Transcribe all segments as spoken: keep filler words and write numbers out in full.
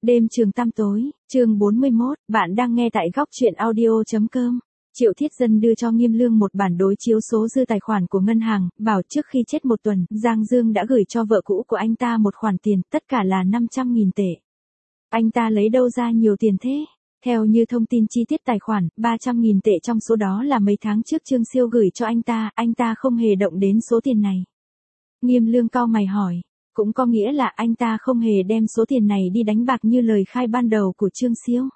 Đêm trường tăm tối, chương bốn mươi mốt, bạn đang nghe tại góc truyện audio.com. Triệu Thiết Dân đưa cho Nghiêm Lương một bản đối chiếu số dư tài khoản của ngân hàng, bảo trước khi chết một tuần, Giang Dương đã gửi cho vợ cũ của anh ta một khoản tiền, tất cả là năm trăm nghìn tệ. Anh ta lấy đâu ra nhiều tiền thế? Theo như thông tin chi tiết tài khoản, ba trăm nghìn tệ trong số đó là mấy tháng trước Trương Siêu gửi cho anh ta, anh ta không hề động đến số tiền này. Nghiêm Lương cau mày hỏi. Cũng có nghĩa là anh ta không hề đem số tiền này đi đánh bạc như lời khai ban đầu của Trương Siêu.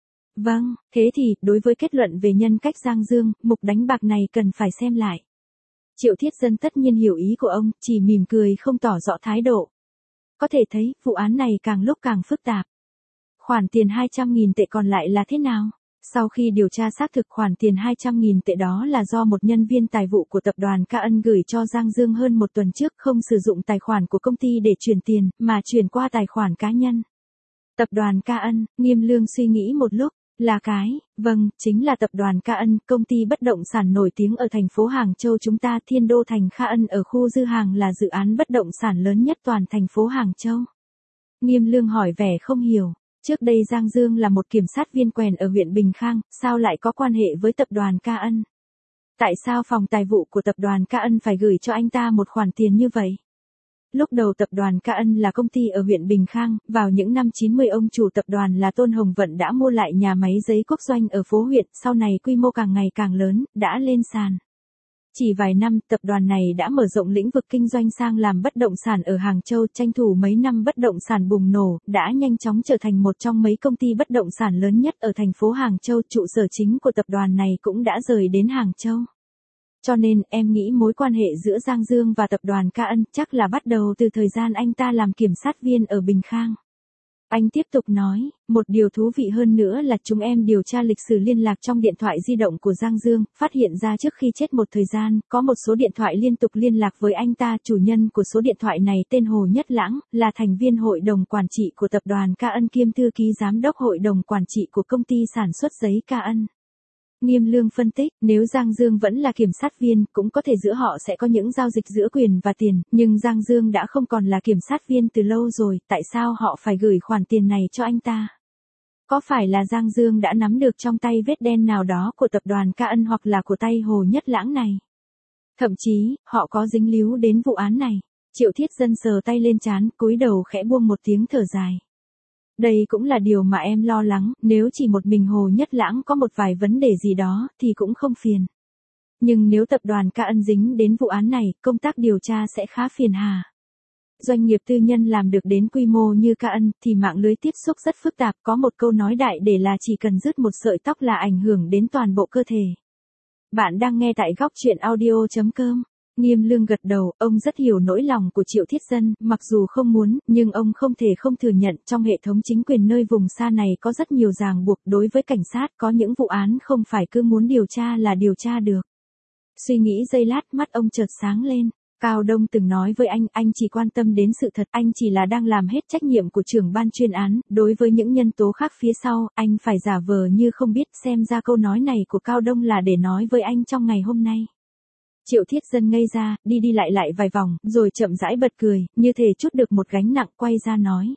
Vâng, thế thì, đối với kết luận về nhân cách Giang Dương, mục đánh bạc này cần phải xem lại. Triệu Thiết Dân tất nhiên hiểu ý của ông, chỉ mỉm cười không tỏ rõ thái độ. Có thể thấy, vụ án này càng lúc càng phức tạp. Khoản tiền hai trăm nghìn tệ còn lại là thế nào? Sau khi điều tra xác thực khoản tiền hai trăm nghìn tệ đó là do một nhân viên tài vụ của tập đoàn Ca Ân gửi cho Giang Dương hơn một tuần trước, không sử dụng tài khoản của công ty để chuyển tiền, mà chuyển qua tài khoản cá nhân. Tập đoàn Ca Ân, Nghiêm Lương suy nghĩ một lúc, là cái, vâng, chính là tập đoàn Ca Ân, công ty bất động sản nổi tiếng ở thành phố Hàng Châu chúng ta. Thiên Đô Thành Ca Ân ở khu Dư Hàng là dự án bất động sản lớn nhất toàn thành phố Hàng Châu. Nghiêm Lương hỏi vẻ không hiểu. Trước đây Giang Dương là một kiểm sát viên quèn ở huyện Bình Khang, sao lại có quan hệ với tập đoàn Ca Ân? Tại sao phòng tài vụ của tập đoàn Ca Ân phải gửi cho anh ta một khoản tiền như vậy? Lúc đầu tập đoàn Ca Ân là công ty ở huyện Bình Khang, vào những năm chín mươi ông chủ tập đoàn là Tôn Hồng Vận đã mua lại nhà máy giấy quốc doanh ở phố huyện, sau này quy mô càng ngày càng lớn, đã lên sàn. Chỉ vài năm, tập đoàn này đã mở rộng lĩnh vực kinh doanh sang làm bất động sản ở Hàng Châu, tranh thủ mấy năm bất động sản bùng nổ, đã nhanh chóng trở thành một trong mấy công ty bất động sản lớn nhất ở thành phố Hàng Châu. Trụ sở chính của tập đoàn này cũng đã rời đến Hàng Châu. Cho nên, em nghĩ mối quan hệ giữa Giang Dương và tập đoàn Ca Ân chắc là bắt đầu từ thời gian anh ta làm kiểm sát viên ở Bình Khang. Anh tiếp tục nói, một điều thú vị hơn nữa là chúng em điều tra lịch sử liên lạc trong điện thoại di động của Giang Dương, phát hiện ra trước khi chết một thời gian, có một số điện thoại liên tục liên lạc với anh ta. Chủ nhân của số điện thoại này tên Hồ Nhất Lãng, là thành viên hội đồng quản trị của tập đoàn Ca Ân kiêm thư ký giám đốc hội đồng quản trị của công ty sản xuất giấy Ca Ân. Nghiêm Lương phân tích, nếu Giang Dương vẫn là kiểm sát viên, cũng có thể giữa họ sẽ có những giao dịch giữa quyền và tiền, nhưng Giang Dương đã không còn là kiểm sát viên từ lâu rồi, tại sao họ phải gửi khoản tiền này cho anh ta? Có phải là Giang Dương đã nắm được trong tay vết đen nào đó của tập đoàn Ca Ân hoặc là của tay Hồ Nhất Lãng này? Thậm chí, họ có dính líu đến vụ án này. Triệu Thiết Dân sờ tay lên trán, cúi đầu khẽ buông một tiếng thở dài. Đây cũng là điều mà em lo lắng, nếu chỉ một mình Hồ Nhất Lãng có một vài vấn đề gì đó, thì cũng không phiền. Nhưng nếu tập đoàn Ca Ân dính đến vụ án này, công tác điều tra sẽ khá phiền hà. Doanh nghiệp tư nhân làm được đến quy mô như Ca Ân, thì mạng lưới tiếp xúc rất phức tạp, có một câu nói đại để là chỉ cần dứt một sợi tóc là ảnh hưởng đến toàn bộ cơ thể. Bạn đang nghe tại góc truyện audio.com. Nghiêm Lương gật đầu, ông rất hiểu nỗi lòng của Triệu Thiết Dân, mặc dù không muốn, nhưng ông không thể không thừa nhận trong hệ thống chính quyền nơi vùng xa này có rất nhiều ràng buộc. Đối với cảnh sát, có những vụ án không phải cứ muốn điều tra là điều tra được. Suy nghĩ giây lát, mắt ông chợt sáng lên. Cao Đông từng nói với anh, anh chỉ quan tâm đến sự thật, anh chỉ là đang làm hết trách nhiệm của trưởng ban chuyên án, đối với những nhân tố khác phía sau, anh phải giả vờ như không biết. Xem ra câu nói này của Cao Đông là để nói với anh trong ngày hôm nay. Triệu Thiết Dân ngây ra, đi đi lại lại vài vòng, rồi chậm rãi bật cười, như thể trút được một gánh nặng, quay ra nói.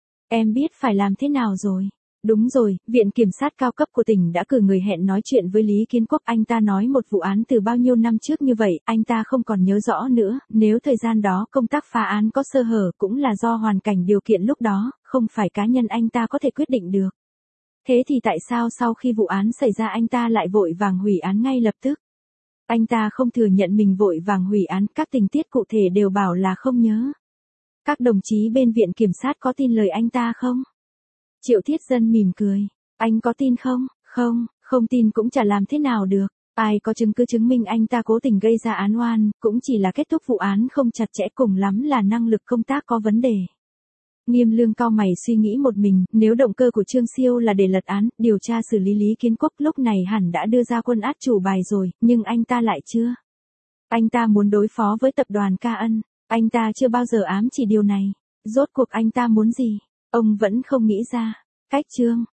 Em biết phải làm thế nào rồi. Đúng rồi, Viện Kiểm sát cao cấp của tỉnh đã cử người hẹn nói chuyện với Lý Kiến Quốc. Anh ta nói một vụ án từ bao nhiêu năm trước như vậy, anh ta không còn nhớ rõ nữa. Nếu thời gian đó công tác phá án có sơ hở cũng là do hoàn cảnh điều kiện lúc đó, không phải cá nhân anh ta có thể quyết định được. Thế thì tại sao sau khi vụ án xảy ra anh ta lại vội vàng hủy án ngay lập tức? Anh ta không thừa nhận mình vội vàng hủy án, các tình tiết cụ thể đều bảo là không nhớ. Các đồng chí bên Viện Kiểm sát có tin lời anh ta không? Triệu Thiết Dân mỉm cười. Anh có tin không? Không, không tin cũng chả làm thế nào được. Ai có chứng cứ chứng minh anh ta cố tình gây ra án oan, cũng chỉ là kết thúc vụ án không chặt chẽ, cùng lắm là năng lực công tác có vấn đề. Nghiêm Lương cau mày suy nghĩ một mình, nếu động cơ của Trương Siêu là để lật án, điều tra xử lý Lý Kiến Quốc, lúc này hẳn đã đưa ra quân át chủ bài rồi, nhưng anh ta lại chưa. Anh ta muốn đối phó với tập đoàn Ca Ân, anh ta chưa bao giờ ám chỉ điều này. Rốt cuộc anh ta muốn gì? Ông vẫn không nghĩ ra. Cách chương,